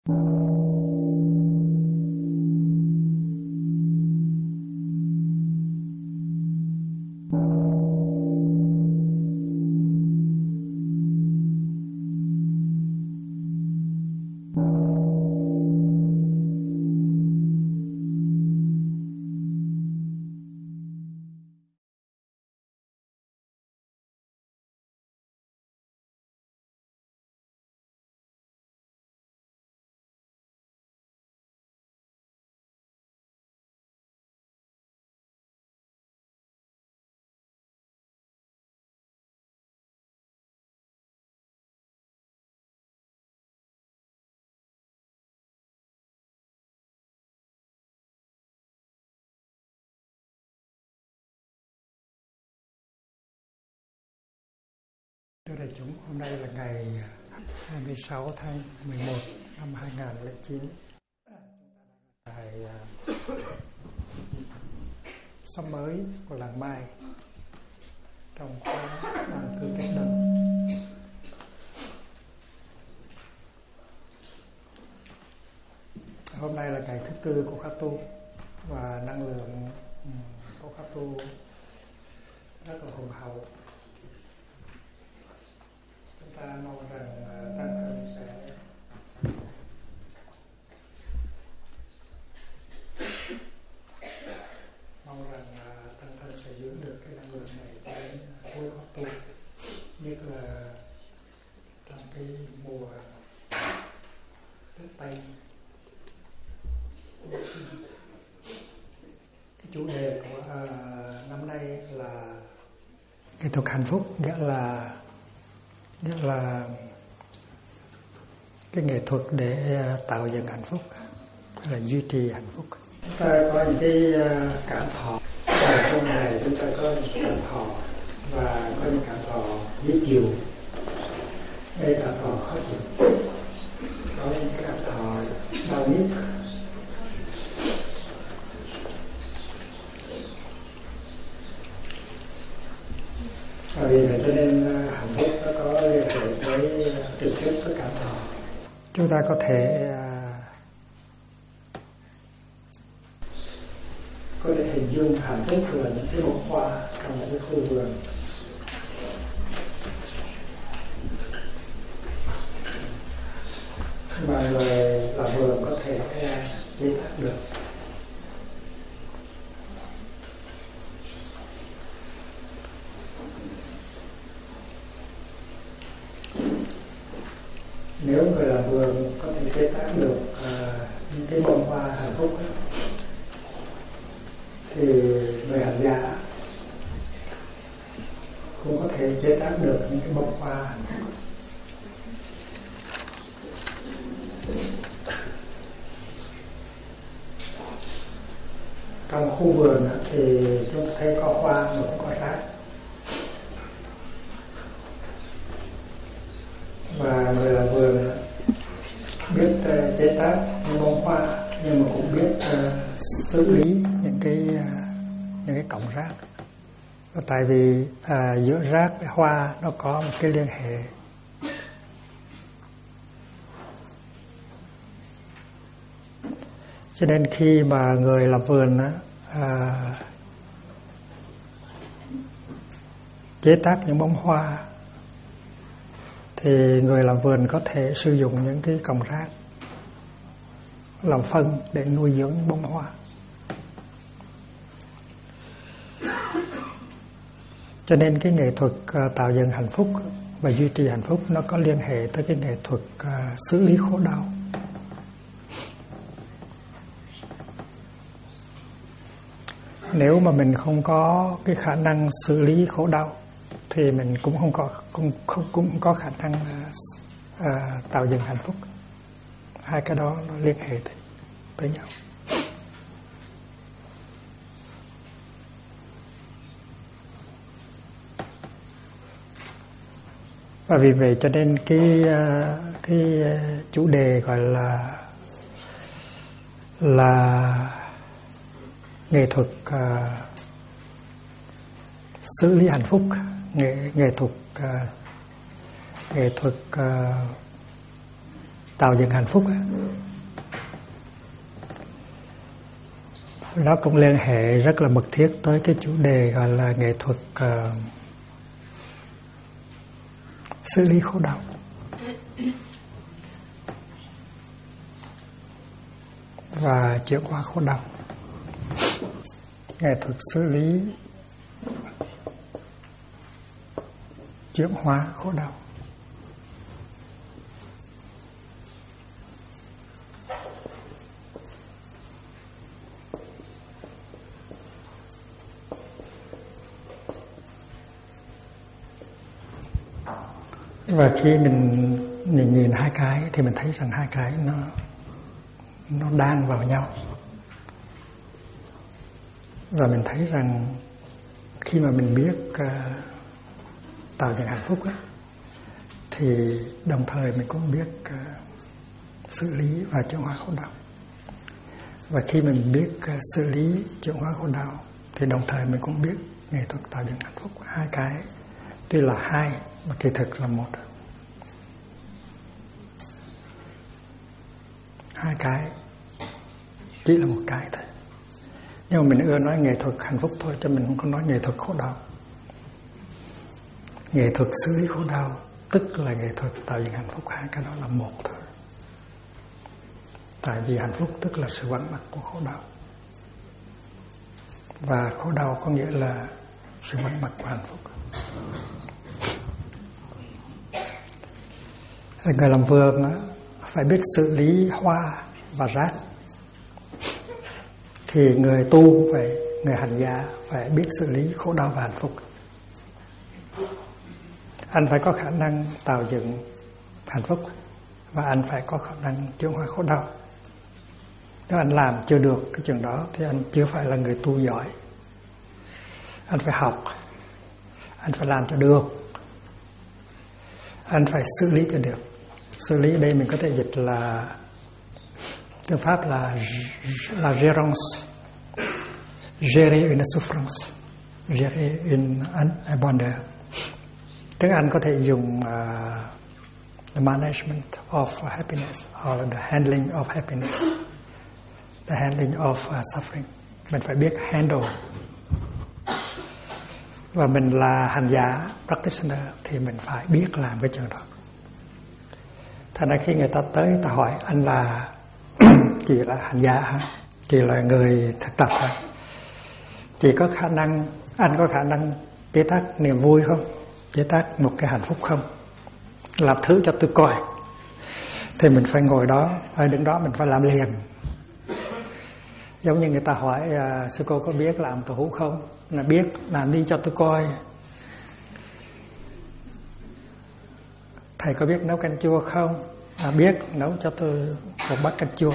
Thưa đại chúng, hôm nay là ngày 26 tháng 11 năm 2009. Tại xóm mới của làng Mai trong khóa an cư cách đông. Hôm nay là ngày thứ tư của khóa tu và năng lượng của khóa tu rất là hùng hậu. Chúng ta mong rằng tăng thân sẽ giữ được cái năng lượng này cho đến cuối khóa tu, nhất là trong cái mùa Tết Tây. Cái chủ đề của năm nay là nghệ thuật hạnh phúc, nghĩa là cái nghệ thuật để tạo dựng hạnh phúc, hay là duy trì hạnh phúc. Chúng ta có những cái cảm thọ, trong này chúng ta có những cảm thọ và có những cảm thọ dễ chịu, đây cảm thọ khó chịu, có những cảm thọ đau nhức. Bởi vì vậy cho nên hạnh phúc nó có liên hệ với trực tiếp với cảm thọ. Chúng ta có thể hình dung hạnh phúc là những cái bông hoa trong một cái khu vườn. Mà người làm vườn có thể chế tác được. Nếu người làm vườn có thể chế tác được những cái bông hoa hạnh phúc ấy, thì người hành giả cũng có thể chế tác được những cái bông hoa hạnh phúc. Trong khu vườn thì chúng ta thấy có hoa mà cũng có rác. Và người làm vườn biết chế tác những bông hoa, nhưng mà cũng biết xử lý những cái cọng rác. Tại vì giữa rác và hoa nó có một cái liên hệ. Cho nên khi mà người làm vườn chế tác những bông hoa, thì người làm vườn có thể sử dụng những cái cọng rác làm phân để nuôi dưỡng những bông hoa. Cho nên cái nghệ thuật tạo dựng hạnh phúc và duy trì hạnh phúc nó có liên hệ tới cái nghệ thuật xử lý khổ đau. Nếu mà mình không có cái khả năng xử lý khổ đau thì mình cũng không có khả năng tạo dựng hạnh phúc. Hai cái đó nó liên hệ tới nhau. Và vì vậy cho nên cái chủ đề gọi là nghệ thuật xử lý hạnh phúc, nghệ thuật tạo dựng hạnh phúc nó cũng liên hệ rất là mật thiết tới cái chủ đề gọi là nghệ thuật xử lý khổ đau. Và chuyển hóa khổ đau. Nghệ thuật xử lý chuyển hóa khổ đau. Và khi mình nhìn hai cái thì mình thấy rằng hai cái nó đan vào nhau. Và mình thấy rằng khi mà mình biết tạo dựng hạnh phúc thì đồng thời mình cũng biết xử lý và chuyển hóa khổ đau. Và khi mình biết xử lý chuyển hóa khổ đau thì đồng thời mình cũng biết nghệ thuật tạo dựng hạnh phúc. Hai cái tuy là hai mà kỳ thực là một. Hai cái chỉ là một cái thôi. Nhưng mà mình ưa nói nghệ thuật hạnh phúc thôi, cho mình không có nói nghệ thuật khổ đau. Nghệ thuật xử lý khổ đau tức là nghệ thuật tạo dựng hạnh phúc. Hai cái đó là một thôi. Tại vì hạnh phúc tức là sự vắng mặt của khổ đau. Và khổ đau có nghĩa là sự vắng mặt của hạnh phúc. Người làm vườn phải biết xử lý hoa và rác. Thì người tu phải, người hành giả phải biết xử lý khổ đau và hạnh phúc. Anh phải có khả năng tạo dựng hạnh phúc và anh phải có khả năng chuyển hóa khổ đau. Nếu anh làm chưa được cái chuyện đó thì anh chưa phải là người tu giỏi. Anh phải học, anh phải làm cho được, anh phải xử lý cho được. Xử lý đây mình có thể dịch là tiếng Pháp là gérance, gérer une souffrance, gérer un bonheur. Tiếng Anh có thể dùng the management of happiness or the handling of happiness, the handling of suffering. Mình phải biết handle. Và mình là hành giả, practitioner thì mình phải biết làm cái chuyện đó. Thành ra khi người ta tới, người ta hỏi anh là chị là hành giả hả? Chị là người thực tập hả? Chị có khả năng, anh có khả năng chế tác niềm vui không? Chế tác một cái hạnh phúc không? Làm thứ cho tôi coi. Thì mình phải ngồi đó, phải đứng đó mình phải làm liền. Giống như người ta hỏi sư cô có biết làm tàu hũ không? Là biết, làm đi cho tôi coi. Thầy có biết nấu canh chua không? Biết, nấu cho tôi một bát canh chua.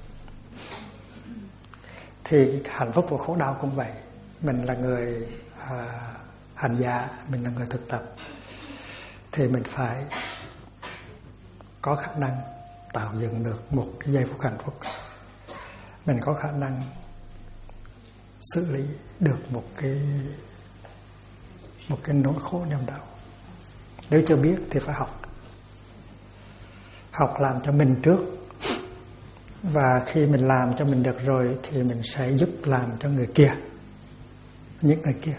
Thì hạnh phúc và khổ đau cũng vậy. Mình là người hành giả, mình là người thực tập, thì mình phải có khả năng tạo dựng được một cái giây phút hạnh phúc. Mình có khả năng xử lý được một cái nỗi khổ niềm đau. Nếu chưa biết thì phải học. Học làm cho mình trước. Và khi mình làm cho mình được rồi thì mình sẽ giúp làm cho người kia, những người kia.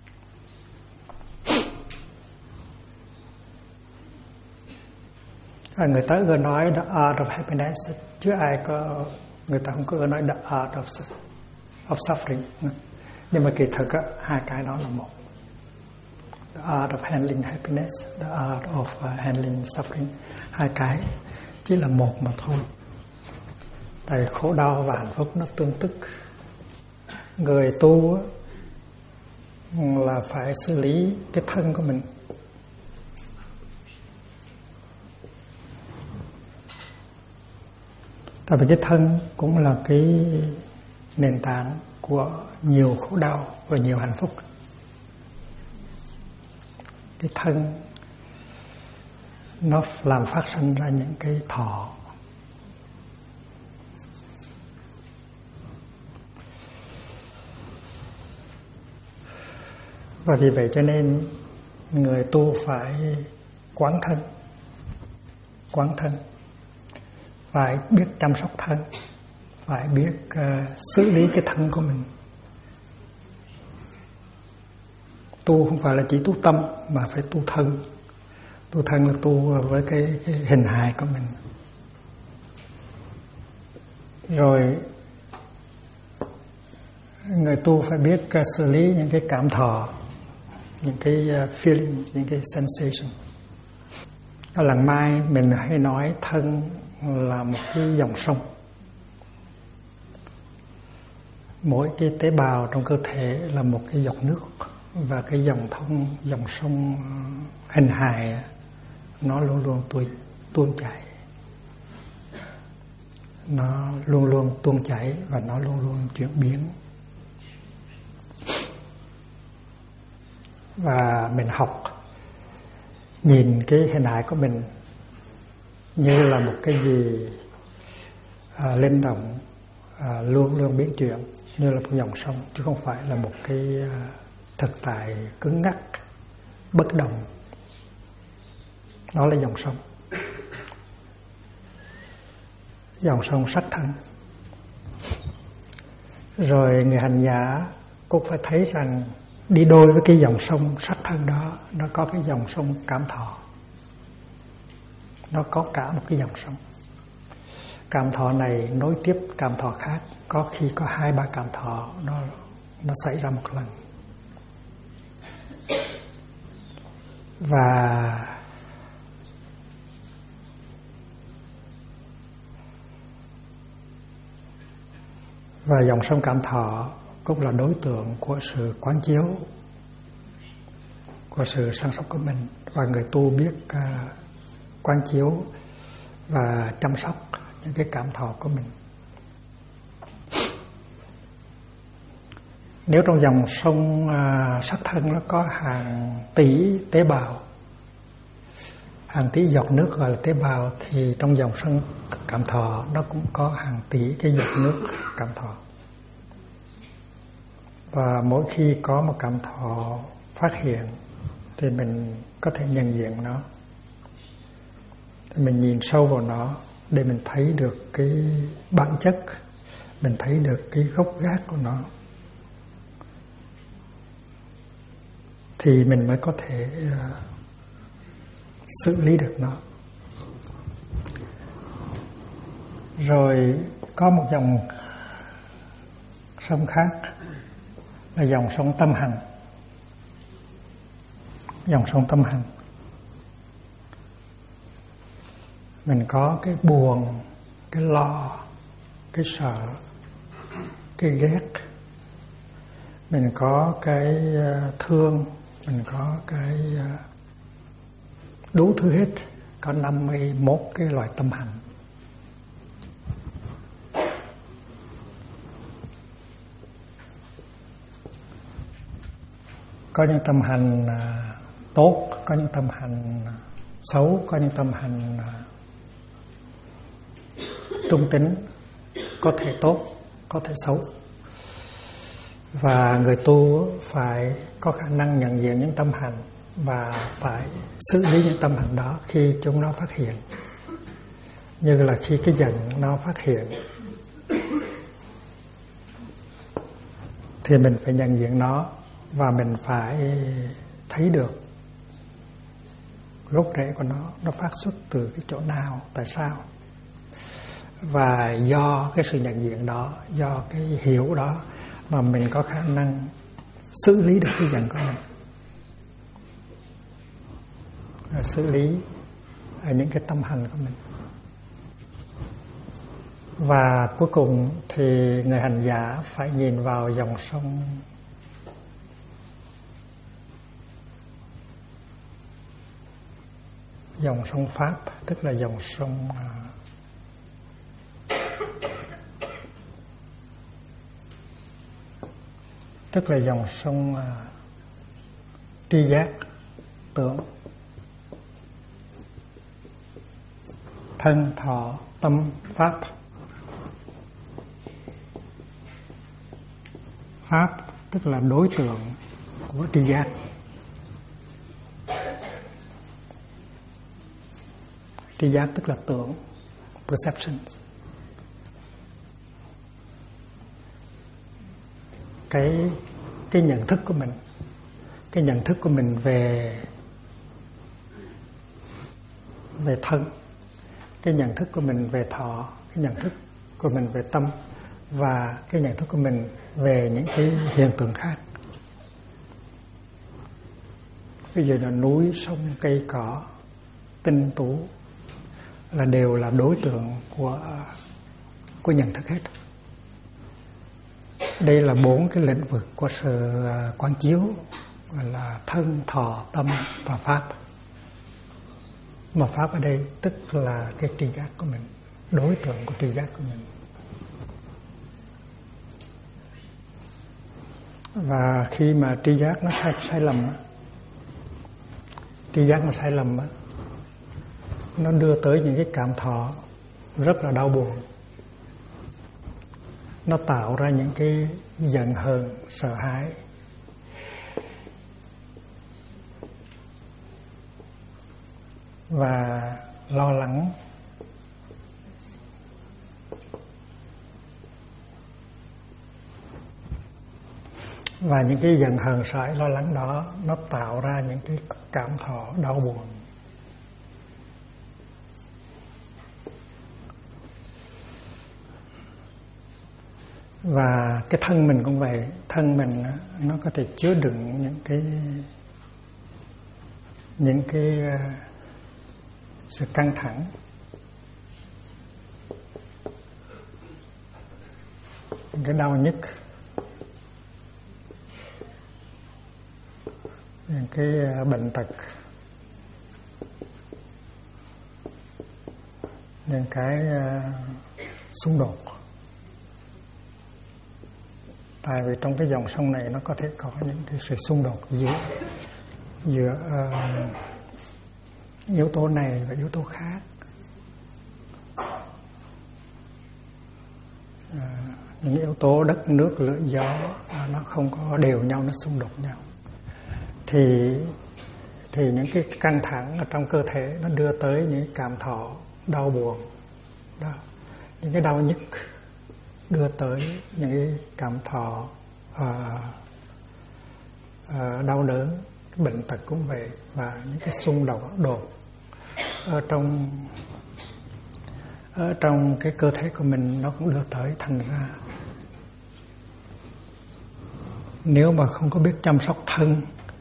Người ta ưa nói the art of happiness, chứ ai có, người ta không có ưa nói the art of suffering. Nhưng mà kỳ thực hai cái đó là một. The art of handling happiness, the art of handling suffering. Hai cái chỉ là một mà thôi. Tại khổ đau và hạnh phúc nó tương tức. Người tu là phải xử lý cái thân của mình. Tại vì cái thân cũng là cái nền tảng của nhiều khổ đau và nhiều hạnh phúc. Cái thân nó làm phát sinh ra những cái thọ. Và vì vậy cho nên người tu phải quán thân. Quán thân. phải biết chăm sóc thân, phải biết xử lý cái thân của mình. Tu không phải là chỉ tu tâm mà phải tu thân. Tu thân là tu với cái hình hài của mình. Rồi người tu phải biết xử lý những cái cảm thọ, những cái feeling, những cái sensation. Lần mai mình hay nói thân là một cái dòng sông. Mỗi cái tế bào trong cơ thể là một cái giọt nước, và cái dòng sông hình hài nó luôn luôn tuôn chảy. Nó luôn luôn tuôn chảy và nó luôn luôn chuyển biến. Và mình học nhìn cái hình hài của mình như là một cái gì linh động, luôn luôn biến chuyển, như là một dòng sông, chứ không phải là một cái thực tại cứng ngắc, bất động. Đó là dòng sông. Dòng sông sắc thân. Rồi người hành giả cũng phải thấy rằng đi đôi với cái dòng sông sắc thân đó, nó có cái dòng sông cảm thọ. Nó có cả một cái dòng sông. Cảm thọ này nối tiếp cảm thọ khác. Có khi có 2-3 cảm thọ nó xảy ra một lần. Và dòng sông cảm thọ cũng là đối tượng của sự quán chiếu, của sự săn sóc của mình. Và người tu biết quán chiếu và chăm sóc những cái cảm thọ của mình. Nếu trong dòng sông sắc thân nó có hàng tỷ tế bào, hàng tỷ giọt nước gọi là tế bào, thì trong dòng sông cảm thọ nó cũng có hàng tỷ cái giọt nước cảm thọ. Và mỗi khi có một cảm thọ phát hiện thì mình có thể nhận diện nó. Mình nhìn sâu vào nó để mình thấy được cái bản chất, mình thấy được cái gốc gác của nó, thì mình mới có thể xử lý được nó. Rồi có một dòng sông khác là dòng sông tâm hành. Dòng sông tâm hành, mình có cái buồn, cái lo, cái sợ, cái ghét. Mình có cái thương, mình có cái đủ thứ hết. Có 51 cái loại tâm hành. Có những tâm hành tốt, có những tâm hành xấu, có những tâm hành trung tính, có thể tốt, có thể xấu. Và người tu phải có khả năng nhận diện những tâm hành và phải xử lý những tâm hành đó khi chúng nó phát hiện. Như là khi cái giận nó phát hiện thì mình phải nhận diện nó, và mình phải thấy được gốc rễ của nó phát xuất từ cái chỗ nào, tại sao. Và do cái sự nhận diện đó, do cái hiểu đó mà mình có khả năng xử lý được cái giận của mình, và xử lý những cái tâm hành của mình. Và cuối cùng thì người hành giả phải nhìn vào dòng sông Pháp, tức là dòng sông tri giác, tưởng, thân, thọ, tâm, pháp. Pháp tức là đối tượng của tri giác. Tri giác tức là tưởng, perceptions. Cái nhận thức của mình, cái nhận thức của mình về thân, cái nhận thức của mình về thọ, cái nhận thức của mình về tâm, và cái nhận thức của mình về những cái hiện tượng khác. Ví dụ là núi, sông, cây cỏ, tinh tú là đều là đối tượng của nhận thức hết. Đây là 4 cái lĩnh vực của sự quán chiếu, gọi là thân, thọ, tâm và pháp. Mà pháp ở đây tức là cái tri giác của mình, đối tượng của tri giác của mình. Và khi mà tri giác nó sai lầm, tri giác nó sai lầm, nó đưa tới những cái cảm thọ rất là đau buồn. Nó tạo ra những cái giận hờn, sợ hãi. Và lo lắng. Và những cái giận hờn, sợ hãi, lo lắng đó nó tạo ra những cái cảm thọ đau buồn. Và cái thân mình cũng vậy, thân mình nó có thể chứa đựng những cái sự căng thẳng, những cái đau nhức, những cái bệnh tật, những cái xung đột. Tại vì trong cái dòng sông này nó có thể có những cái sự xung đột giữa yếu tố này và yếu tố khác. Những yếu tố đất, nước, lửa, gió nó không có đều nhau, nó xung đột nhau. Thì những cái căng thẳng ở trong cơ thể nó đưa tới những cảm thọ đau buồn, những cái đau nhức đưa tới những cái cảm thọ đau đớn, cái bệnh tật cũng vậy, và những cái xung đột ở trong cái cơ thể của mình nó cũng đưa tới. Thành ra nếu mà không có biết chăm sóc thân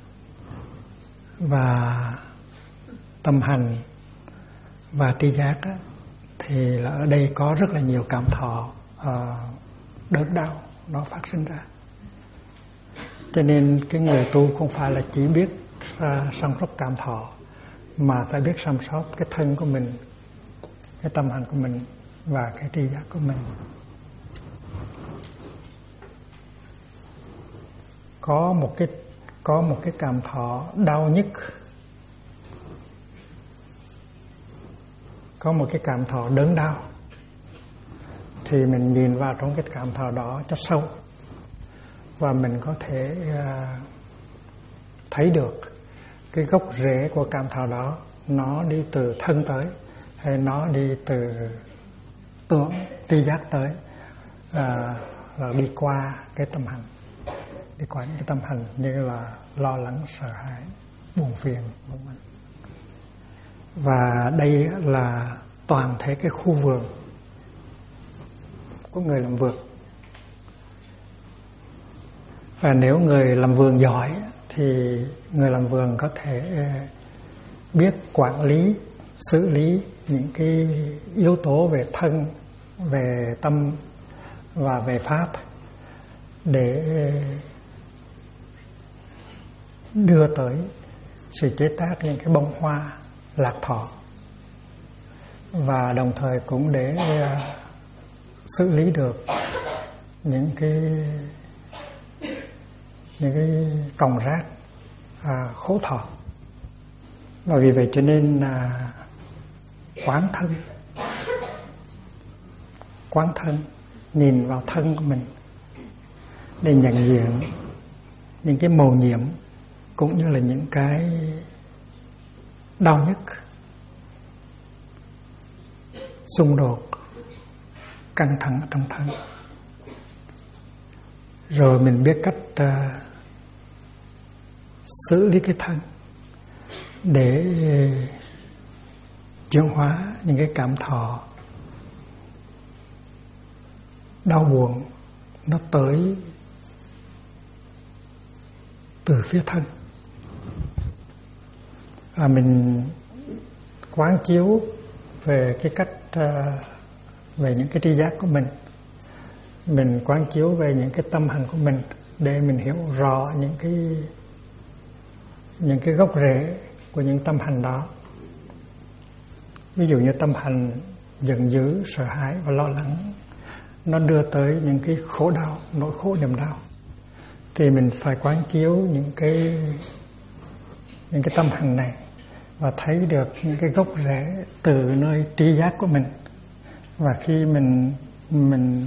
và tâm hành và tri giác á, thì là ở đây có rất là nhiều cảm thọ đớn đau nó phát sinh ra. Cho nên cái người tu không phải là chỉ biết săn sóc cảm thọ, mà phải biết săn sóc cái thân của mình, cái tâm hành của mình và cái tri giác của mình. Có một cái cảm thọ đau nhức, có một cái cảm thọ đớn đau, thì mình nhìn vào trong cái cảm thọ đó cho sâu, và mình có thể thấy được cái gốc rễ của cảm thọ đó, nó đi từ thân tới, hay nó đi từ tưởng, tri giác tới, rồi đi qua cái tâm hành, đi qua những cái tâm hành như là lo lắng, sợ hãi, buồn phiền, vân vân. Và đây là toàn thể cái khu vườn của người làm vườn. Và nếu người làm vườn giỏi thì người làm vườn có thể biết quản lý, xử lý những cái yếu tố về thân, về tâm và về pháp, để đưa tới sự chế tác những cái bông hoa lạc thọ, và đồng thời cũng để xử lý được những cái cọng rác khổ thọ. Và vì vậy cho nên quán thân, nhìn vào thân của mình để nhận diện những cái mầu nhiệm cũng như là những cái đau nhức. xung đột, căng thẳng ở trong thân. Rồi mình biết cách xử lý cái thân để chuyển hóa những cái cảm thọ đau buồn nó tới từ phía thân. Và mình quán chiếu về cái cách về những cái tri giác của mình quán chiếu về những cái tâm hành của mình để mình hiểu rõ những cái gốc rễ của những tâm hành đó. Ví dụ như tâm hành giận dữ, sợ hãi và lo lắng, nó đưa tới những cái khổ đau, nỗi khổ niềm đau, thì mình phải quán chiếu những cái tâm hành này và thấy được những cái gốc rễ từ nơi tri giác của mình. Và khi mình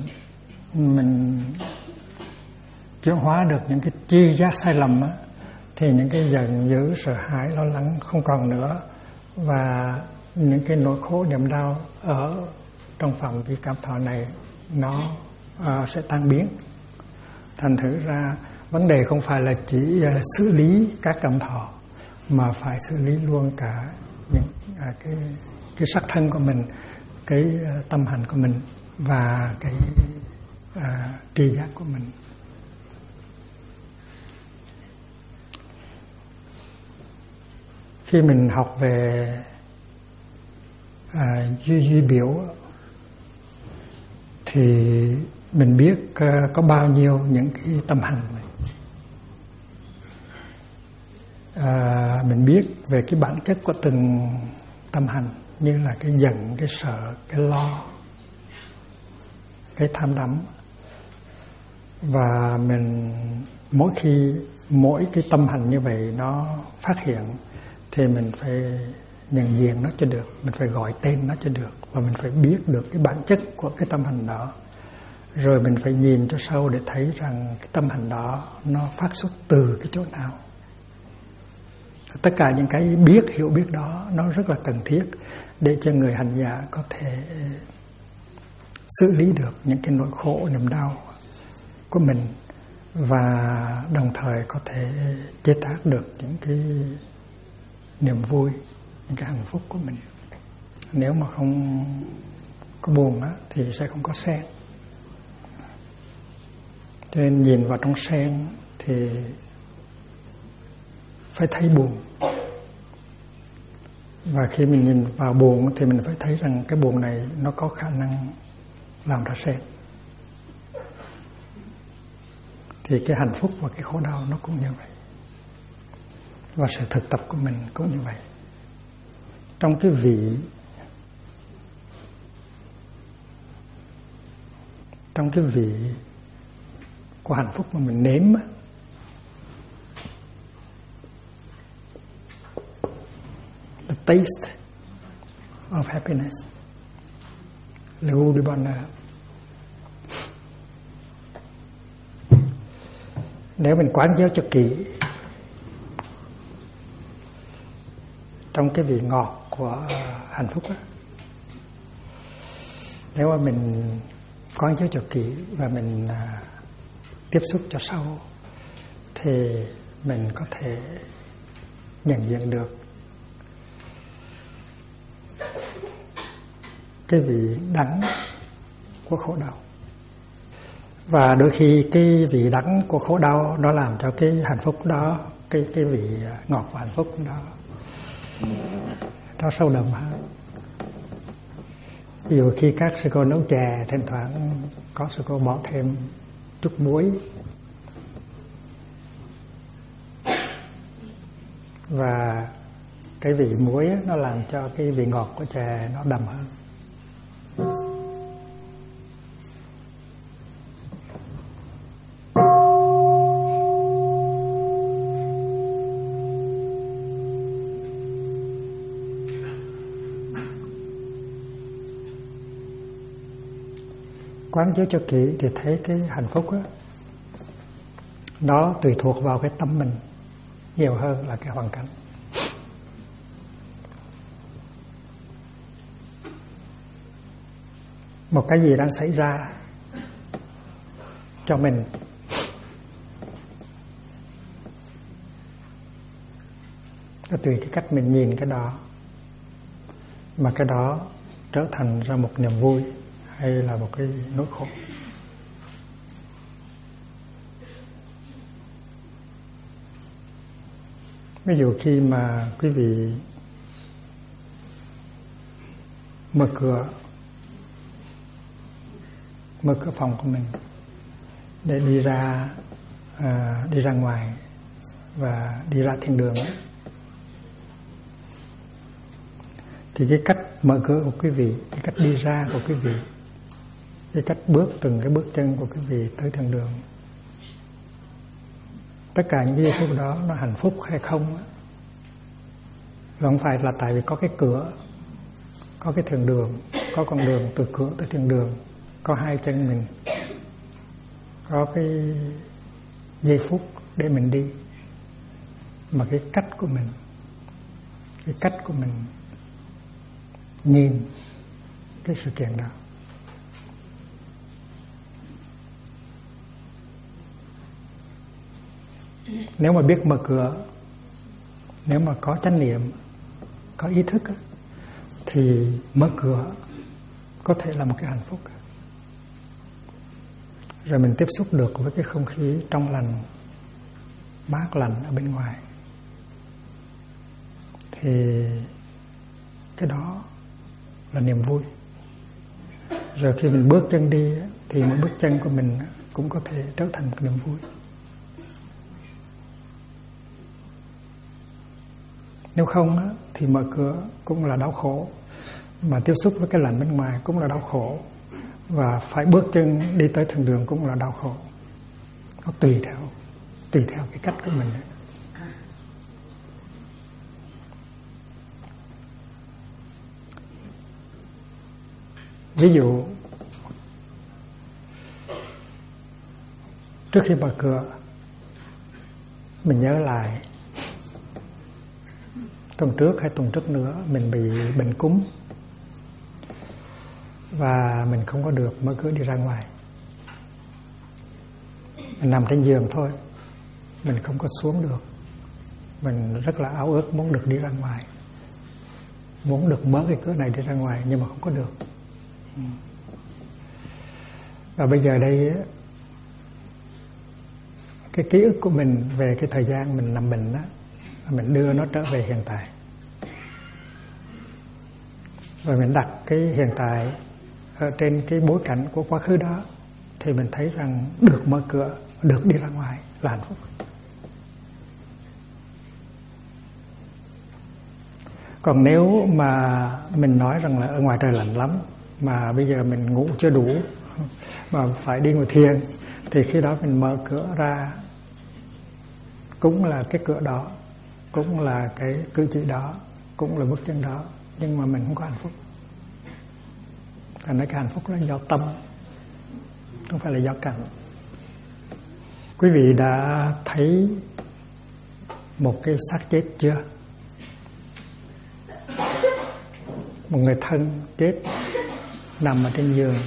chuyển hóa được những cái tri giác sai lầm á, thì những cái giận dữ, sợ hãi, lo lắng không còn nữa, và những cái nỗi khổ niềm đau ở trong phạm vi cảm thọ này nó sẽ tan biến. Thành thử ra vấn đề không phải là chỉ xử lý các cảm thọ, mà phải xử lý luôn cả những cái sắc thân của mình, cái tâm hành của mình và cái tri giác của mình. Khi mình học về duy biểu thì mình biết có bao nhiêu những cái tâm hành này. Mình biết về cái bản chất của từng tâm hành, như là cái giận, cái sợ, cái lo, cái tham đắm. Và mình mỗi cái tâm hành như vậy nó phát hiện thì mình phải nhận diện nó cho được, mình phải gọi tên nó cho được, và mình phải biết được cái bản chất của cái tâm hành đó. Rồi mình phải nhìn cho sâu để thấy rằng cái tâm hành đó nó phát xuất từ cái chỗ nào. Tất cả những cái hiểu biết đó nó rất là cần thiết để cho người hành giả có thể xử lý được những cái nỗi khổ niềm đau của mình, và đồng thời có thể chế tác được những cái niềm vui, những cái hạnh phúc của mình. Nếu mà không có buồn á, thì sẽ không có sen. Cho nên nhìn vào trong sen thì phải thấy buồn. Và khi mình nhìn vào buồn thì mình phải thấy rằng cái buồn này nó có khả năng làm ra sen. Thì cái hạnh phúc và cái khổ đau nó cũng như vậy. Và sự thực tập của mình cũng như vậy. Trong cái vị của hạnh phúc mà mình nếm, the taste of happiness, le goût du bonheur. Nếu mình quán chiếu cho kỹ trong cái vị ngọt của hạnh phúc á, nếu mà mình quán chiếu cho kỹ và mình tiếp xúc cho sâu, thì mình có thể nhận diện được cái vị đắng của khổ đau. Và đôi khi cái vị đắng của khổ đau nó làm cho cái hạnh phúc đó, cái vị ngọt của hạnh phúc đó nó sâu đậm hơn. Ví dụ khi các sư cô nấu chè, thỉnh thoảng có sư cô bỏ thêm chút muối, và cái vị muối nó làm cho cái vị ngọt của chè nó đậm hơn. Quán chiếu cho kỹ thì thấy cái hạnh phúc đó, nó tùy thuộc vào cái tâm mình nhiều hơn là cái hoàn cảnh. một cái gì đang xảy ra cho mình, tùy cái cách mình nhìn cái đó mà cái đó trở thành ra một niềm vui hay là một cái nỗi khổ. Ví dụ khi mà quý vị mở cửa phòng của mình để đi ra ngoài và đi ra thiên đường ấy, thì cái cách mở cửa của quý vị, cái cách đi ra của quý vị, cái cách từng cái bước chân của quý vị tới thiên đường, tất cả những giây phút đó nó hạnh phúc hay không, không phải là tại vì có cái cửa, có cái thiên đường, có con đường từ cửa tới thiên đường, có hai chân mình, có cái giây phút để mình đi, mà cái cách của mình nhìn cái sự kiện đó. Nếu mà biết mở cửa, nếu mà có chánh niệm, có ý thức, thì mở cửa có thể là một cái hạnh phúc. Rồi mình tiếp xúc được với cái không khí trong lành, mát lành ở bên ngoài, thì cái đó là niềm vui. Rồi khi mình bước chân đi thì mỗi bước chân của mình cũng có thể trở thành một niềm vui. Nếu không thì mở cửa cũng là đau khổ, mà tiếp xúc với cái lạnh bên ngoài cũng là đau khổ, và phải bước chân đi tới thiên đường cũng là đau khổ. Nó tùy theo cái cách của mình. Ví dụ trước khi mở cửa, mình nhớ lại tuần trước hay tuần trước nữa mình bị bệnh cúm và mình không có được mở cửa đi ra ngoài. Mình nằm trên giường thôi, mình không có xuống được. Mình rất là ao ước muốn được đi ra ngoài, muốn được mở cái cửa này đi ra ngoài, nhưng mà không có được. Và bây giờ đây cái ký ức của mình về cái thời gian mình nằm bệnh đó, mình đưa nó trở về hiện tại, rồi mình đặt cái hiện tại ở trên cái bối cảnh của quá khứ đó, thì mình thấy rằng được mở cửa, được đi ra ngoài là hạnh phúc. Còn nếu mà mình nói rằng là ở ngoài trời lạnh lắm, mà bây giờ mình ngủ chưa đủ mà phải đi ngồi thiền, thì khi đó mình mở cửa ra cũng là cái cửa đó, cũng là cái cử chỉ đó, cũng là bước chân đó, nhưng mà mình không có hạnh phúc. Thành ra cái hạnh phúc đó do tâm, không phải là do cảnh. Quý vị đã thấy một cái xác chết chưa? Một người thân chết nằm ở trên giường,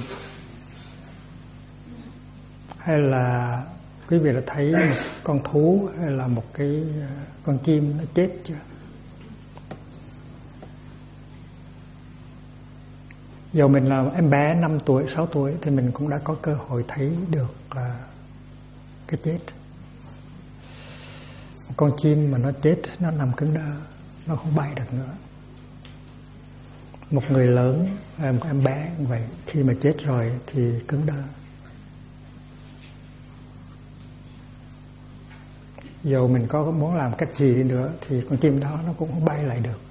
hay là quý vị đã thấy một con thú hay là một cái con chim nó chết chưa? Dù mình là em bé 5 tuổi, 6 tuổi thì mình cũng đã có cơ hội thấy được cái chết. Một con chim mà nó chết, nó nằm cứng đơ, nó không bay được nữa. Một người lớn, một em bé như vậy, khi mà chết rồi thì cứng đơ. Dù mình có muốn làm cách gì đi nữa thì con chim đó nó cũng không bay lại được.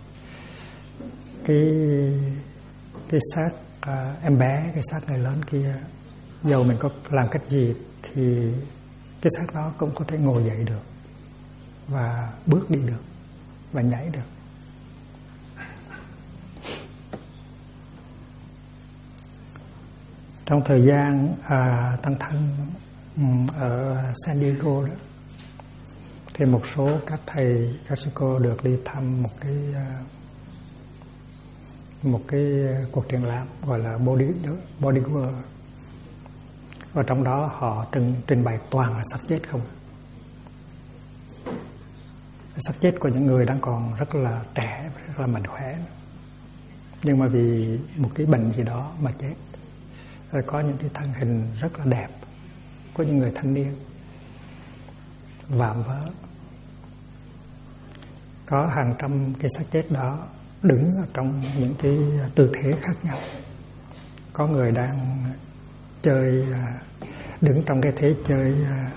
Cái xác em bé, cái xác người lớn kia, dù mình có làm cách gì thì cái xác đó cũng có thể ngồi dậy được và bước đi được và nhảy được. Trong thời gian tăng thân ở San Diego đó, thì một số các thầy, các sư cô được đi thăm một cái một cái cuộc triển lãm gọi là Body World. Và trong đó họ trình bày toàn là xác chết không. Xác chết của những người đang còn rất là trẻ, rất là mạnh khỏe, nhưng mà vì một cái bệnh gì đó mà chết. Rồi có những cái thân hình rất là đẹp, có những người thanh niên vạm vỡ, có hàng trăm cái xác chết đó đứng ở trong những cái tư thế khác nhau. Có người đang chơi, đứng trong cái thế chơi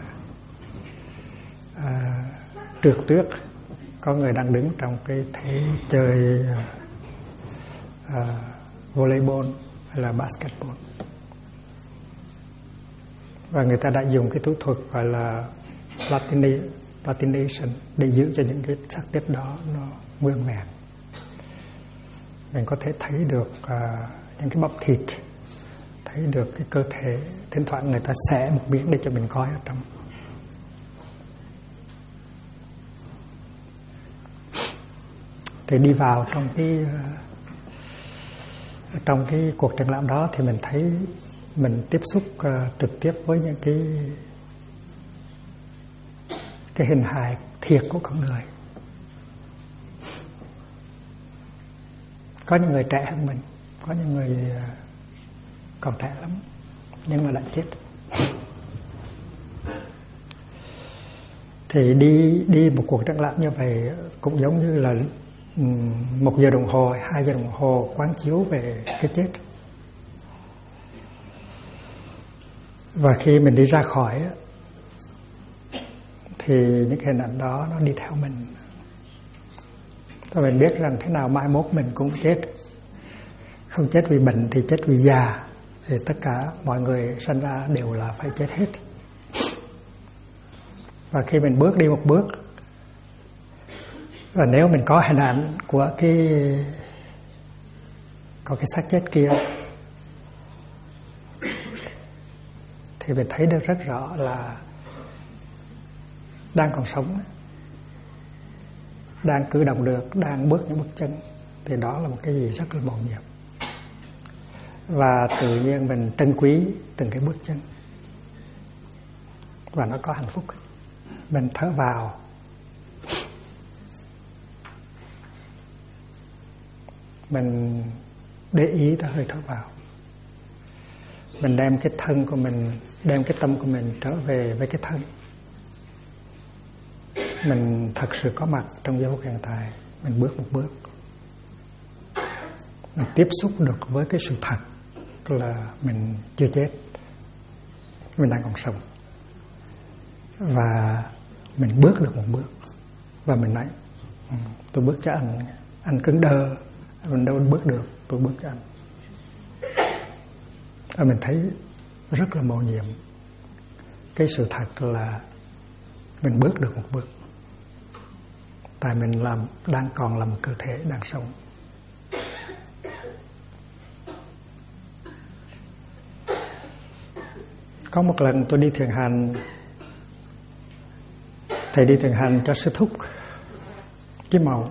trượt tuyết, có người đang đứng trong cái thế chơi volleyball hay là basketball. Và người ta đã dùng cái thủ thuật gọi là platination để giữ cho những cái xác chết đó nó nguyên vẹn. Mình có thể thấy được những cái bắp thịt, thấy được cái cơ thể. Thỉnh thoảng người ta xẻ một miếng để cho mình coi ở trong. Thì đi vào trong cái cuộc triển lãm đó thì mình thấy mình tiếp xúc trực tiếp với những cái hình hài thiệt của con người. Có những người trẻ hơn mình, có những người còn trẻ lắm nhưng mà đã chết. Thì đi một cuộc triển lãm như vậy cũng giống như là 1 giờ đồng hồ, 2 giờ đồng hồ quán chiếu về cái chết. Và khi mình đi ra khỏi thì những cái hình ảnh đó nó đi theo mình. Và mình biết rằng thế nào mai mốt mình cũng chết. Không chết vì bệnh thì chết vì già. Thì tất cả mọi người sinh ra đều là phải chết hết. Và khi mình bước đi một bước, và nếu mình có hình ảnh của cái xác chết kia thì mình thấy được rất rõ là đang còn sống, đang cử động được, đang bước những bước chân. Thì đó là một cái gì rất là mầu nhiệm. Và tự nhiên mình trân quý từng cái bước chân. Và nó có hạnh phúc. Mình thở vào, mình để ý tới hơi thở vào. Mình đem cái thân của mình, đem cái tâm của mình trở về với cái thân. Mình thật sự có mặt trong giây phút hiện tại. Mình bước một bước, mình tiếp xúc được với cái sự thật là mình chưa chết, mình đang còn sống. Và mình bước được một bước. Và mình nói tôi bước cho anh cứng đơ, mình đâu bước được, tôi bước cho anh. Và mình thấy rất là mầu nhiệm. Cái sự thật là mình bước được một bước. Tại mình đang còn là một cơ thể đang sống. Có một lần tôi đi thiền hành, thầy đi thiền hành cho sư thúc Kim Mậu.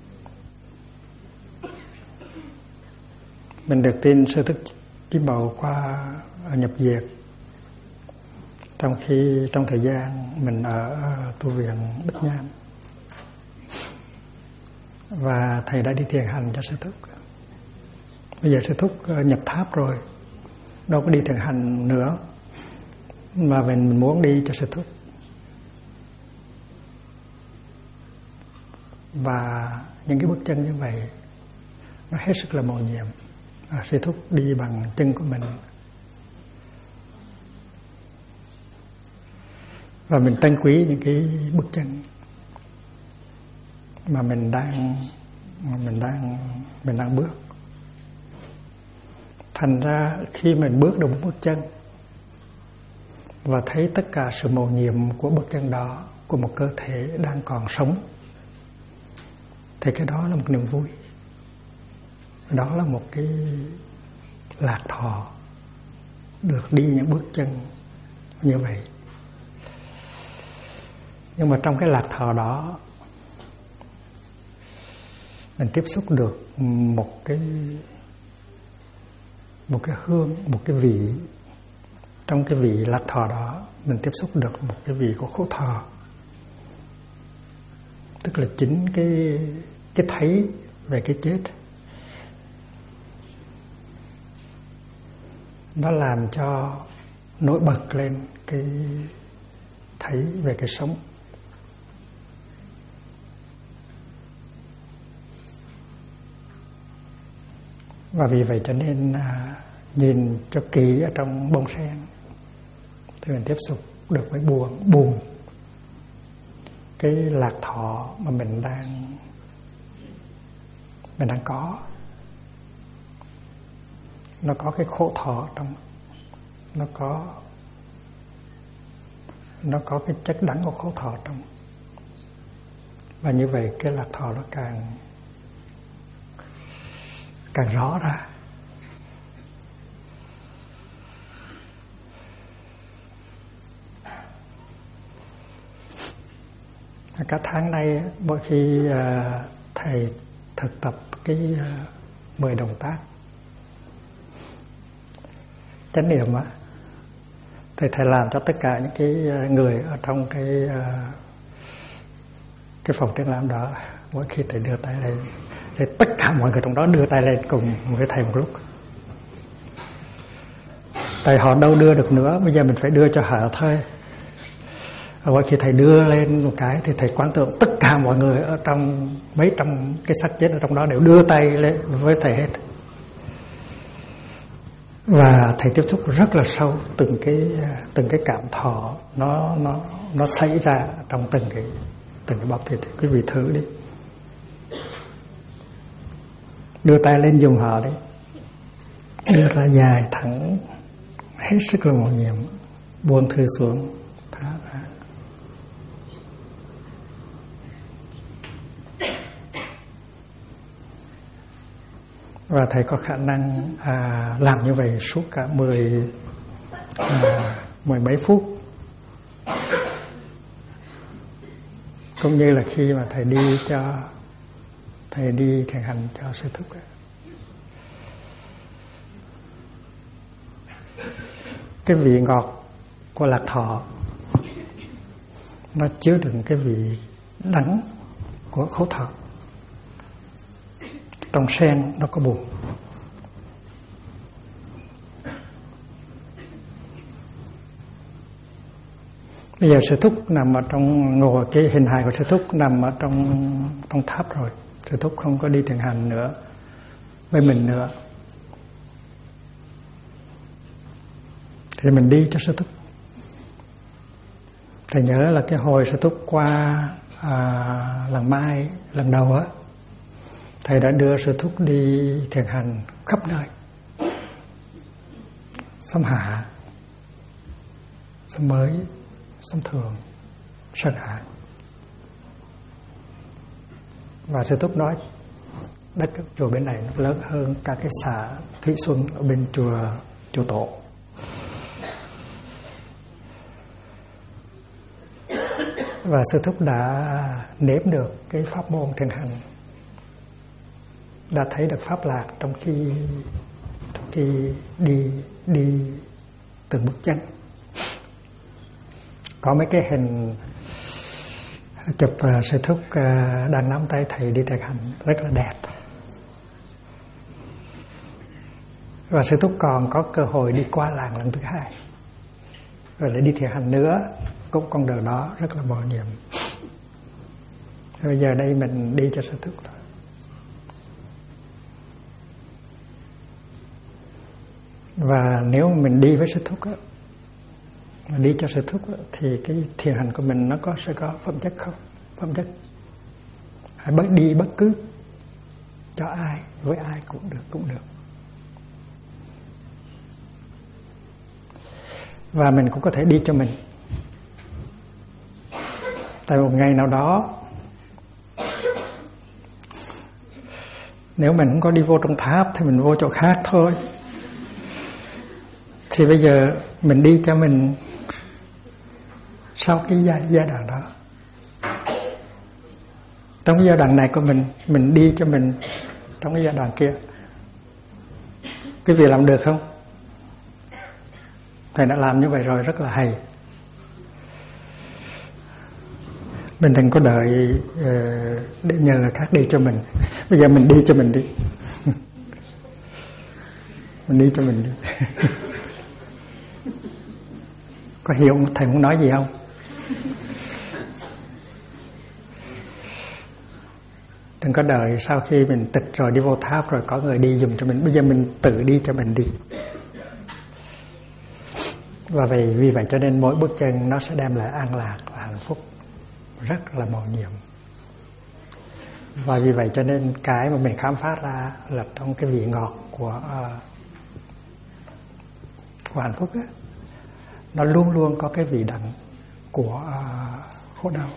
Mình được tin sư thúc Kim Mậu qua nhập viện trong thời gian mình ở tu viện Bích Nham. Và thầy đã đi thiền hành cho sư thúc. Bây giờ sư thúc nhập tháp rồi, đâu có đi thiền hành nữa, mà mình muốn đi cho sư thúc. Và những cái bước chân như vậy nó hết sức là mầu nhiệm. Sư thúc đi bằng chân của mình. Và mình trân quý những cái bước chân mà mình đang bước. Thành ra khi mình bước được một bước chân và thấy tất cả sự mầu nhiệm của bước chân đó, của một cơ thể đang còn sống, thì cái đó là một niềm vui. Đó là một cái lạc thọ được đi những bước chân như vậy. Nhưng mà trong cái lạc thọ đó mình tiếp xúc được một cái hương, một cái vị. Trong cái vị lạc thọ đó mình tiếp xúc được một cái vị của khổ thọ, tức là chính cái thấy về cái chết. Nó làm cho nổi bật lên cái thấy về cái sống. Và vì vậy cho nên nhìn cho kỹ ở trong bông sen thì mình tiếp xúc được với buồn, cái lạc thọ mà mình đang có. Nó có cái khổ thọ trong, nó có cái chất đắng của khổ thọ trong. Và như vậy cái lạc thọ nó càng rõ ra. Cả tháng nay mỗi khi thầy thực tập cái 10 động tác chánh niệm á, thầy làm cho tất cả những cái người ở trong cái phòng triển lãm đó, mỗi khi thầy đưa tay lên thì tất cả mọi người trong đó đưa tay lên cùng với thầy một lúc. Tại họ đâu đưa được nữa, bây giờ mình phải đưa cho họ thôi. Mỗi khi thầy đưa lên một cái thì thầy quán tưởng tất cả mọi người ở trong mấy trăm cái xác chết ở trong đó đều đưa tay lên với thầy hết. Và thầy tiếp xúc rất là sâu từng cái cảm thọ nó xảy ra trong từng cái bắp thịt. Quý vị thử đi, đưa tay lên dùng họ đi, đưa ra dài thẳng, hết sức là màu nhiệm, buông thư xuống, thả ra. Và thầy có khả năng làm như vậy suốt cả mười mấy phút. Cũng như là khi mà thầy đi thiền hành cho sư thúc. Cái vị ngọt của lạc thọ nó chứa đựng cái vị đắng của khổ thọ. Trong sen nó có buồn. Bây giờ sư thúc nằm ở trong ngồi, cái hình hài của sư thúc nằm ở trong tháp rồi. Sư thúc không có đi thiền hành nữa với mình nữa, thì mình đi cho sư thúc. Thầy nhớ là cái hồi sư thúc qua Làng Mai lần đầu á, thầy đã đưa sư thúc đi thiền hành khắp nơi, xóm Hạ, xóm Mới, xóm Thường, Sơn Hạ. Và sư thúc nói đất chùa bên này nó lớn hơn cả cái xã Thủy Xuân ở bên chùa Tổ. Và sư thúc đã nếm được cái pháp môn thiền hành, đã thấy được pháp lạc trong khi đi từng bước chân. Có mấy cái hình chụp sư thúc đang nắm tay thầy đi thiền hành rất là đẹp. Và sư thúc còn có cơ hội đi qua làng lần thứ hai, rồi lại đi thiền hành nữa, cũng con đường đó rất là mầu nhiệm. Bây giờ đây mình đi cho sư thúc thôi. Và nếu mình đi với sư thúc á, mà đi cho sư thúc á, thì cái thiền hành của mình nó sẽ có phẩm chất không? Phẩm chất. Hãy đi bất cứ cho ai, với ai cũng được. Và mình cũng có thể đi cho mình. Tại một ngày nào đó, nếu mình không có đi vô trong tháp thì mình vô chỗ khác thôi. Thì bây giờ mình đi cho mình sau cái giai đoạn đó. Trong cái giai đoạn này của mình đi cho mình trong cái giai đoạn kia. Cái việc làm được không? Thầy đã làm như vậy rồi, rất là hay. Mình đừng có đợi để nhờ người khác đi cho mình. Bây giờ mình đi cho mình đi. Mình đi cho mình đi. Có hiểu thầy muốn nói gì không? Đừng có đợi sau khi mình tịch rồi đi vô tháp rồi có người đi dùng cho mình. Bây giờ mình tự đi cho mình đi. Và vì vậy cho nên mỗi bước chân nó sẽ đem lại an lạc và hạnh phúc rất là mầu nhiệm. Và vì vậy cho nên cái mà mình khám phá ra là trong cái vị ngọt của hạnh phúc á, nó luôn luôn có cái vị đắng của khổ đau.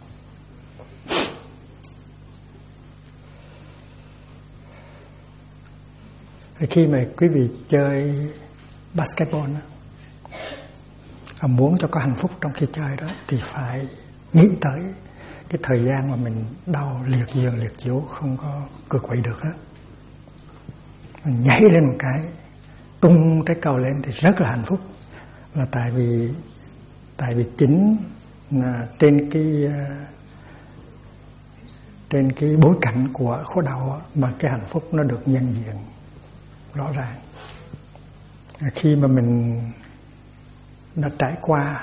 Khi mà quý vị chơi basketball đó, muốn cho có hạnh phúc trong khi chơi đó thì phải nghĩ tới cái thời gian mà mình đau liệt giường liệt chiếu không có cự quậy được hết. Mình nhảy lên một cái, tung trái cầu lên thì rất là hạnh phúc. Là tại vì chính là trên cái bối cảnh của khổ đau mà cái hạnh phúc nó được nhân diện rõ ràng. Khi mà mình đã trải qua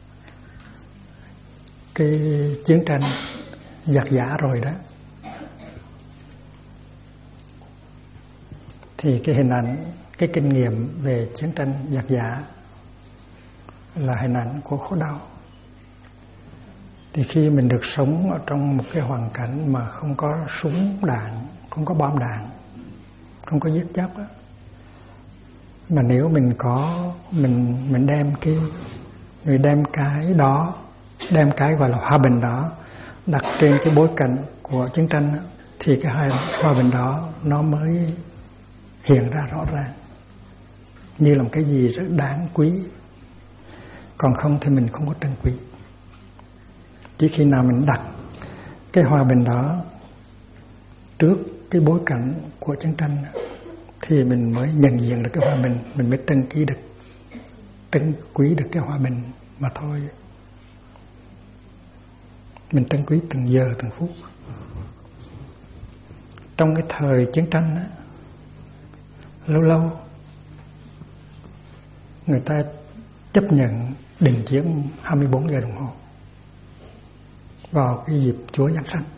cái chiến tranh giặc giã rồi đó, thì cái hình ảnh, cái kinh nghiệm về chiến tranh giặc giã là hình ảnh của khổ đau. Thì khi mình được sống ở trong một cái hoàn cảnh mà không có súng đạn, không có bom đạn, không có giết chóc đó, mà nếu mình có mình đem cái đó, đem cái gọi là hòa bình đó đặt trên cái bối cảnh của chiến tranh đó, thì cái hòa bình đó nó mới hiện ra rõ ràng như là một cái gì rất đáng quý. Còn không thì mình không có trân quý. Chỉ khi nào mình đặt cái hòa bình đó trước cái bối cảnh của chiến tranh thì mình mới nhận diện được cái hòa bình, mình mới trân quý được cái hòa bình mà thôi. Mình trân quý từng giờ từng phút. Trong cái thời chiến tranh á, lâu lâu người ta chấp nhận đình chiến 24 giờ đồng hồ vào cái dịp Chúa Giáng sinh.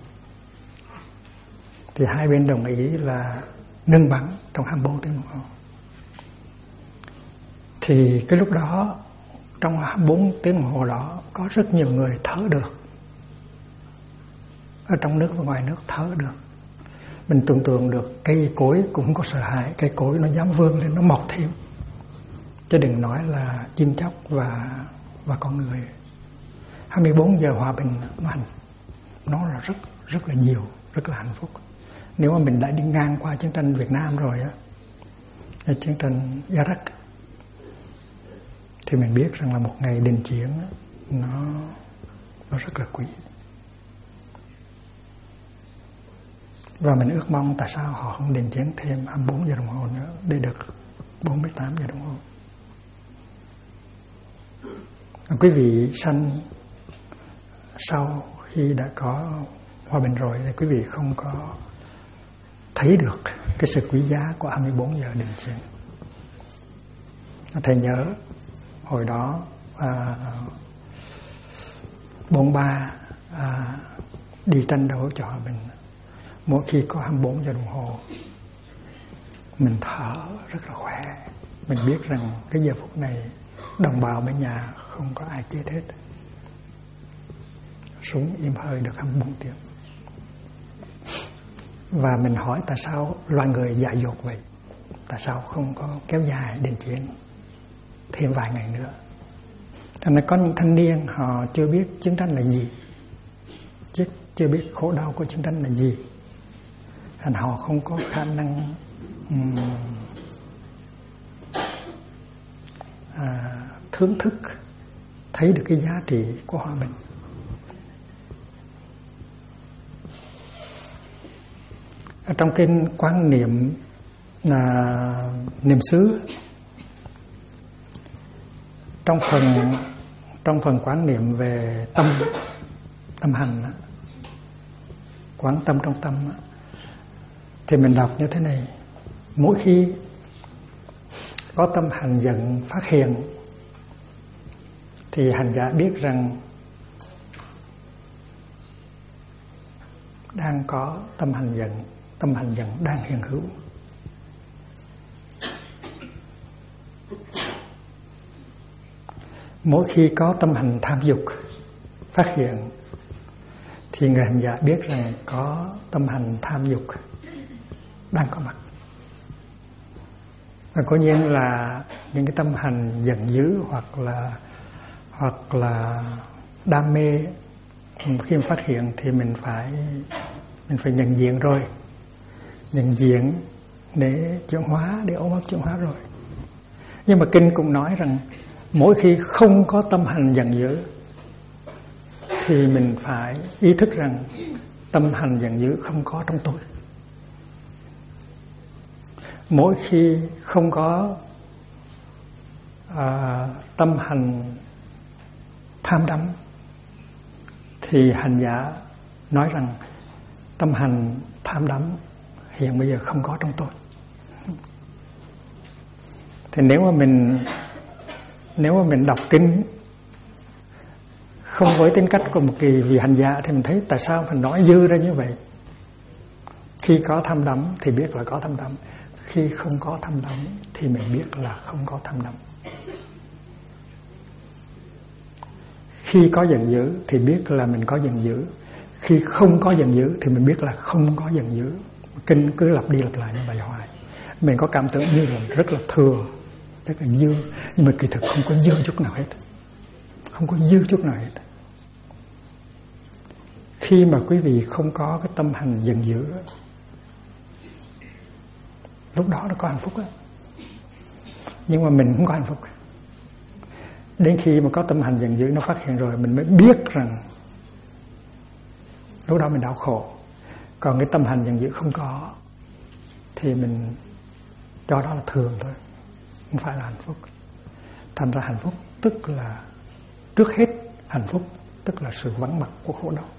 Thì hai bên đồng ý là ngưng bắn trong 24 tiếng đồng hồ. Thì cái lúc đó, trong 24 tiếng đồng hồ đó, có rất nhiều người thở được. Ở trong nước và ngoài nước thở được. Mình tưởng tượng được cây cối cũng không có sợ hãi, cây cối nó dám vươn lên, nó mọc thêm. Chứ đừng nói là chim chóc và con người. 24 giờ hòa bình nó là rất là nhiều, rất là hạnh phúc. Nếu mà mình đã đi ngang qua chiến tranh Việt Nam rồi á, chiến tranh Iraq, thì mình biết rằng là một ngày đình chiến nó rất là quý. Và mình ước mong tại sao họ không đình chiến thêm 24 giờ đồng hồ nữa để được 48 giờ đồng hồ. Quý vị sanh sau khi đã có hòa bình rồi thì quý vị không có thấy được cái sự quý giá của 24 giờ đình chiến. Thầy nhớ hồi đó Bôn Ba đi tranh đấu cho hòa bình. Mỗi khi có 24 giờ đồng hồ mình thở rất là khỏe. Mình biết rằng cái giờ phút này đồng bào bên nhà không có ai chết hết. Súng im hơi được 24 tiếng. Và mình hỏi tại sao loài người dại dột vậy? Tại sao không có kéo dài đình chiến thêm vài ngày nữa? Thành ra có những thanh niên họ chưa biết chiến tranh là gì, chưa biết khổ đau của chiến tranh là gì. Thành họ không có khả năng thưởng thức, thấy được cái giá trị của hòa bình. Ở trong kinh Quán Niệm niệm xứ, trong phần quán niệm về tâm hành, quán tâm trong tâm, thì mình đọc như thế này: mỗi khi có tâm hành giận phát hiện thì hành giả biết rằng đang có tâm hành giận đang hiện hữu. Mỗi khi có tâm hành tham dục phát hiện thì người hành giả biết rằng có tâm hành tham dục đang có mặt. Và cố nhiên là những cái tâm hành giận dữ hoặc là đam mê, khi mà phát hiện thì mình phải nhận diện rồi, nhận diện để chuyển hóa, để ôm ấp chuyển hóa rồi. Nhưng mà kinh cũng nói rằng mỗi khi không có tâm hành giận dữ thì mình phải ý thức rằng tâm hành giận dữ không có trong tôi. Mỗi khi không có tâm hành tham đắm thì hành giả nói rằng tâm hành tham đắm hiện bây giờ không có trong tôi. Thì nếu mà mình đọc kinh không với tính cách của một kỳ vị hành giả thì mình thấy tại sao mình nói dư ra như vậy. Khi có tham đắm thì biết là có tham đắm, khi không có tham đắm thì mình biết là không có tham đắm. Khi có giận dữ thì biết là mình có giận dữ, khi không có giận dữ thì mình biết là không có giận dữ. Kinh cứ lặp đi lặp lại như vậy hoài. Mình có cảm tưởng như là rất là thừa, rất là dư, nhưng mà kỳ thực không có dư chút nào hết. Không có dư chút nào hết. Khi mà quý vị không có cái tâm hành giận dữ, lúc đó nó có hạnh phúc đó. Nhưng mà mình không có hạnh phúc. Đến khi mà có tâm hành giận dữ nó phát hiện rồi, mình mới biết rằng lúc đó mình đau khổ. Còn cái tâm hành giận dữ không có thì mình cho đó là thường thôi, không phải là hạnh phúc. Thành ra hạnh phúc tức là, trước hết hạnh phúc tức là sự vắng mặt của khổ đau.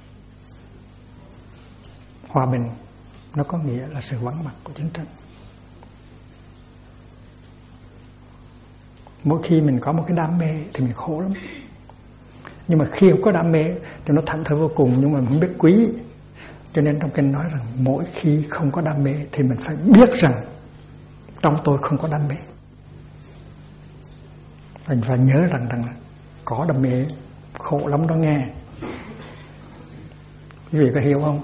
Hòa bình nó có nghĩa là sự vắng mặt của chiến tranh. Mỗi khi mình có một cái đam mê thì mình khổ lắm. Nhưng mà khi không có đam mê thì nó thảnh thơi vô cùng, nhưng mà mình không biết quý. Cho nên trong kinh nói rằng mỗi khi không có đam mê thì mình phải biết rằng trong tôi không có đam mê. Mình phải nhớ rằng có đam mê khổ lắm đó nghe. Quý vị có hiểu không?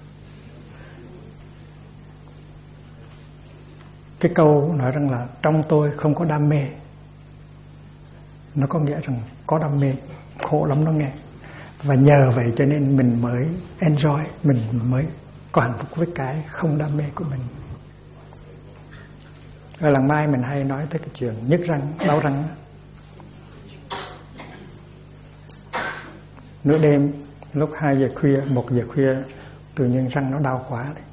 Cái câu nói rằng là trong tôi không có đam mê, nó có nghĩa rằng có đam mê khổ lắm đó nghe. Và nhờ vậy cho nên mình mới enjoy, mình mới có hạnh phúc với cái không đam mê của mình. Ở làng Mai mình hay nói tới cái chuyện nhức răng, đau răng. Nửa đêm lúc 2 giờ khuya, 1 giờ khuya, tự nhiên răng nó đau quá đấy.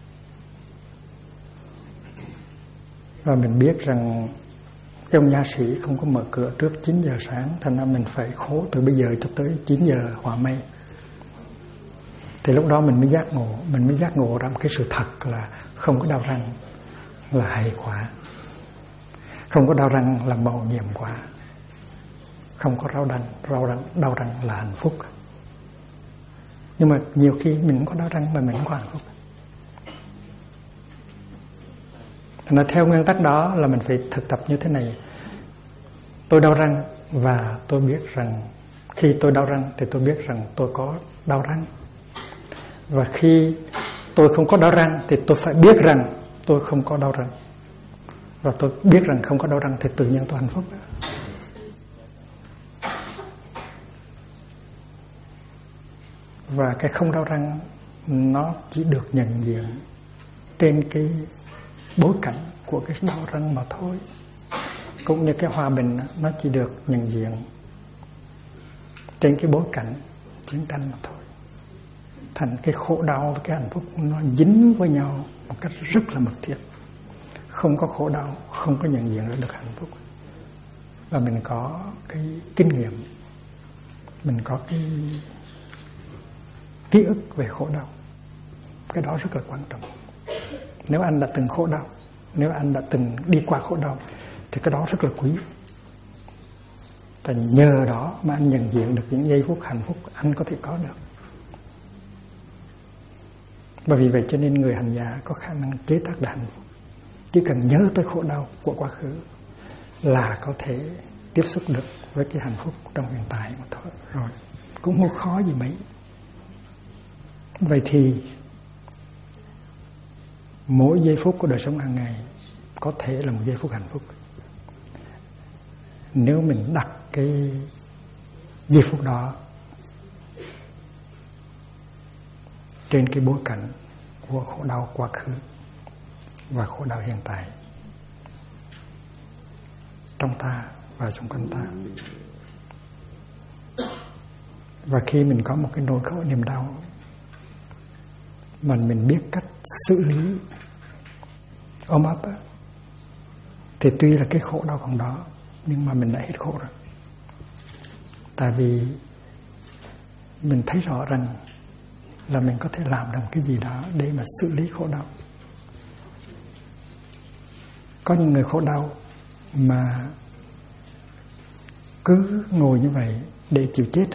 Và mình biết rằng cái ông nha sĩ không có mở cửa trước 9 giờ sáng, thành ra mình phải khổ từ bây giờ cho tới 9 giờ hòa mây. Thì lúc đó mình mới giác ngộ ra một cái sự thật là không có đau răng là hay quá, không có đau răng là màu nhiệm quá, không có đau răng là hạnh phúc. Nhưng mà nhiều khi mình không có đau răng mà mình không có hạnh phúc. Thành ra theo nguyên tắc đó là mình phải thực tập như thế này. Tôi đau răng và tôi biết rằng khi tôi đau răng thì tôi biết rằng tôi có đau răng. Và khi tôi không có đau răng thì tôi phải biết rằng tôi không có đau răng. Và tôi biết rằng không có đau răng thì tự nhiên tôi hạnh phúc. Và cái không đau răng nó chỉ được nhận diện trên cái bối cảnh của cái đau răng mà thôi. Cũng như cái hòa bình nó chỉ được nhận diện trên cái bối cảnh chiến tranh mà thôi. thành cái khổ đau và cái hạnh phúc nó dính với nhau một cách rất là mật thiết. Không có khổ đau, không có nhận diện được hạnh phúc. Và mình có cái kinh nghiệm, mình có cái ký ức về khổ đau. Cái đó rất là quan trọng. Nếu anh đã từng khổ đau, nếu anh đã từng đi qua khổ đau thì cái đó rất là quý. Tại nhờ đó mà anh nhận diện được những giây phút hạnh phúc anh có thể có được. Và vì vậy cho nên người hành giả có khả năng chế tác được hạnh phúc. Chỉ cần nhớ tới khổ đau của quá khứ là có thể tiếp xúc được với cái hạnh phúc trong hiện tại mà thôi. Rồi, cũng không khó gì mấy. Vậy thì mỗi giây phút của đời sống hàng ngày có thể là một giây phút hạnh phúc. Nếu mình đặt cái giây phút đó trên cái bối cảnh của khổ đau quá khứ và khổ đau hiện tại trong ta và xung quanh ta. Và khi mình có một cái nỗi khổ niềm đau mà mình biết cách xử lý, ôm ấp thì tuy là cái khổ đau còn đó nhưng mà mình đã hết khổ rồi. Tại vì mình thấy rõ rằng là mình có thể làm được cái gì đó để mà xử lý khổ đau. Có những người khổ đau mà cứ ngồi như vậy để chịu chết.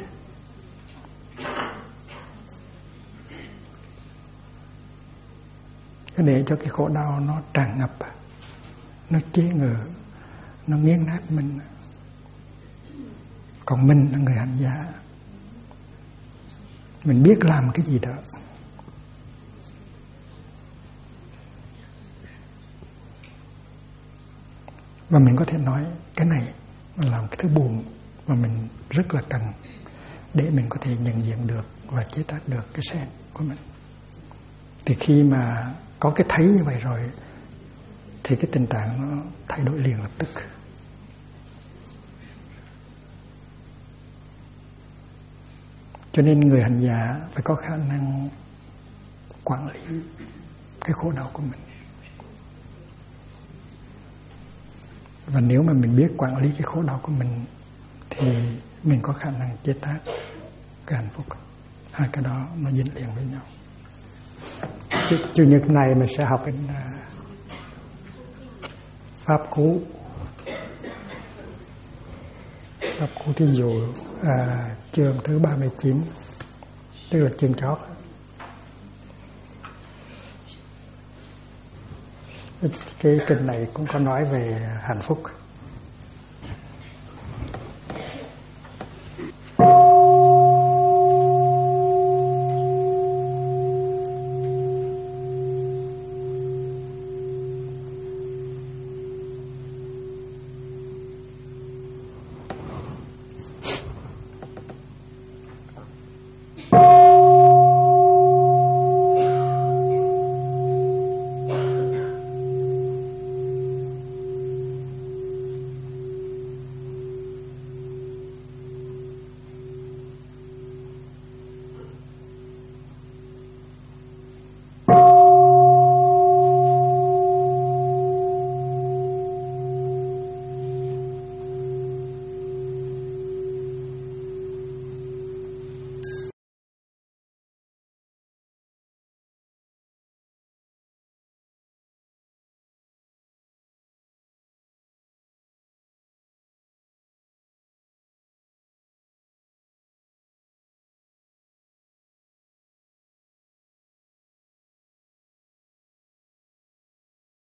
Cứ để cho cái khổ đau nó tràn ngập, nó chế ngự, nó nghiền nát mình. Còn mình là người hành giả, mình biết làm cái gì đó. Và mình có thể nói cái này là một cái thứ buồn mà mình rất là cần để mình có thể nhận diện được và chế tác được cái sen của mình. Thì khi mà có cái thấy như vậy rồi thì cái tình trạng nó thay đổi liền lập tức. Cho nên người hành giả phải có khả năng quản lý cái khổ đau của mình. Và nếu mà mình biết quản lý cái khổ đau của mình thì mình có khả năng chế tác cái hạnh phúc. Hai cái đó nó dính liền với nhau. Chủ nhật này mình sẽ học cái pháp cú. Pháp cú thí dụ chương thứ 39, tức là chương chót. Cái kinh này cũng có nói về hạnh phúc.